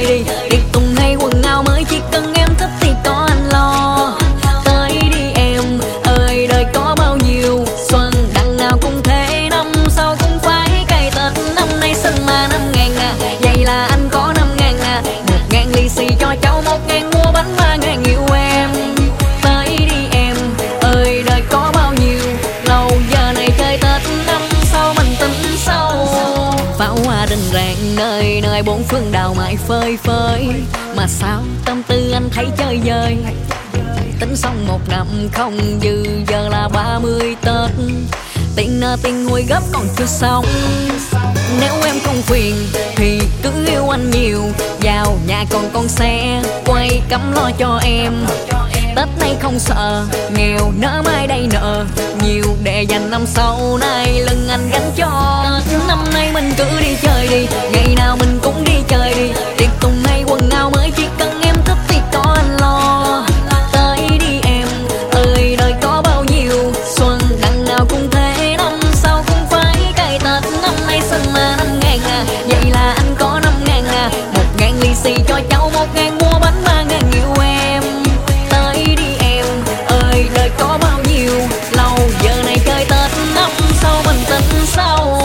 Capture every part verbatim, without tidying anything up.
đi. Tiệc tùng hay quần áo mới, chỉ cần em thích thì có anh lo. Tới đi em ơi, đời có bao nhiêu xuân đằng nào cũng thế, năm sau cũng phải cày Tết. Năm nay sinh mà năm ngàn à, vậy là anh có năm ngàn à. Một ngàn lì xì cho cháu, một ngàn mua bánh, ba ngàn yêu em. Tới đi em ơi, đời có bao nhiêu lâu, giờ này chơi Tết, năm sau mình tính sau. Pháo hoa rình ràng nơi nơi bốn phương đào mãi phơi phới, mà sao tâm tư anh thấy chơi vơi. Tính xong một năm không dư, giờ là ba mươi Tết, tiền nợ tiền hùi gấp còn chưa xong. Nếu em không phiền thì cứ yêu anh nhiều, vào nhà còn con xe quay cắm lo cho em. Tết nay không sợ nghèo, nỡ mai đây nợ nhiều, để dành năm sau này lưng anh gánh cho. Năm nay mình cứ đi chơi đi, ngày nào mình cũng đi chơi đi. Tiệc tùng hay quần áo mới, chỉ cần em thích thì có anh lo. Tới đi em ơi, đời có bao nhiêu xuân đằng nào cũng thế, năm sau cũng phải cày Tết. Năm nay sinh mà năm ngàn à, vậy là anh có năm ngàn à. Một ngàn lì xì cho cháu, một ngàn mua bánh, ba ngàn yêu em. Tới đi em ơi, đời có bao nhiêu lâu, giờ này chơi Tết, năm sau mình tính sau.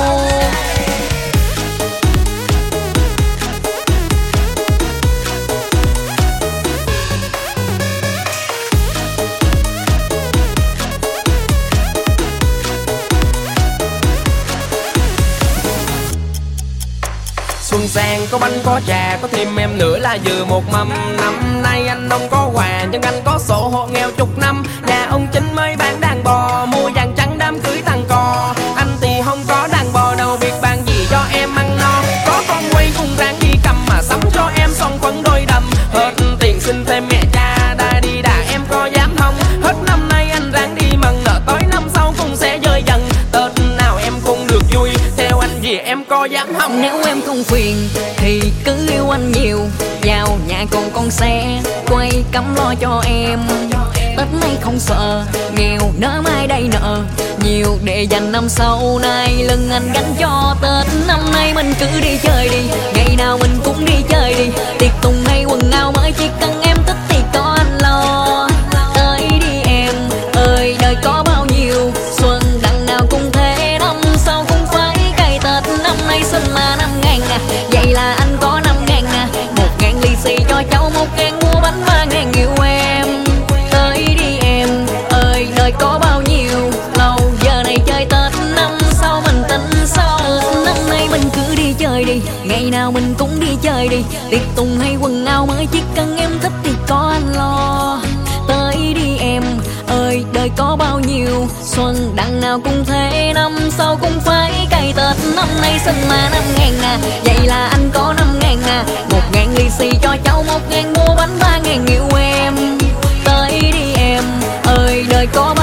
Xuân sang có bánh có trà, có thêm em nữa là vừa một mâm. Năm nay anh không có quà, nhưng anh có sổ hộ nghèo chục năm. Nhà ông Chính mới bán đàn bò, mua vàng trắng đám cưới thằng cò. Anh thì không có đàn bò đâu, biết bán gì cho em ăn no. Có con quay cùng ráng đi cầm, mà sắm cho em son phấn đôi đầm. Hết tiền xin thêm mẹ cha, đã đi đà em có dám không? Hết năm nay anh ráng đi mừng, nợ tới năm sau cũng sẽ rơi dần. Tết nào em cũng được vui, theo anh gì em có dám không? Nếu em không phiền thì cứ yêu anh nhiều, vào nhà còn con xe quay cắm lo cho em. Tết nay không sợ nghèo, nỡ mai đây nợ nhiều, để dành năm sau này lưng anh gánh cho Tết. Năm nay mình cứ đi chơi đi, ngày nào mình cũng đi chơi đi. Tiệc tùng hay quần áo mới, chỉ cần em thích thì có anh lo. Tới đi em ơi, đời có bao nhiêu xuân đằng nào cũng thế, năm sau cũng phải cày Tết. Năm nay sinh mà năm ngàn à, vậy là anh có năm ngàn à. Một ngàn lì xì cho cháu, một ngàn mua bánh, ba ngàn yêu em. Tới đi em ơi, đời có bao nhiêu lâu, giờ này chơi Tết, năm sau mình tính sau. Năm nay mình cứ đi chơi đi, ngày nào mình cũng đi chơi đi. Tiệc tùng hay quần áo mới, chỉ cần em thích thì có anh lo. Tới đi em ơi, đời có bao nhiêu xuân đằng nào cũng thế, năm sau cũng phải cày Tết. Năm nay sinh mà năm ngàn à, vậy là anh có năm ngàn à. Một ngàn lì xì cho cháu, một ngàn mua bánh, ba ngàn yêu em. Tới đi em ơi, đời có bao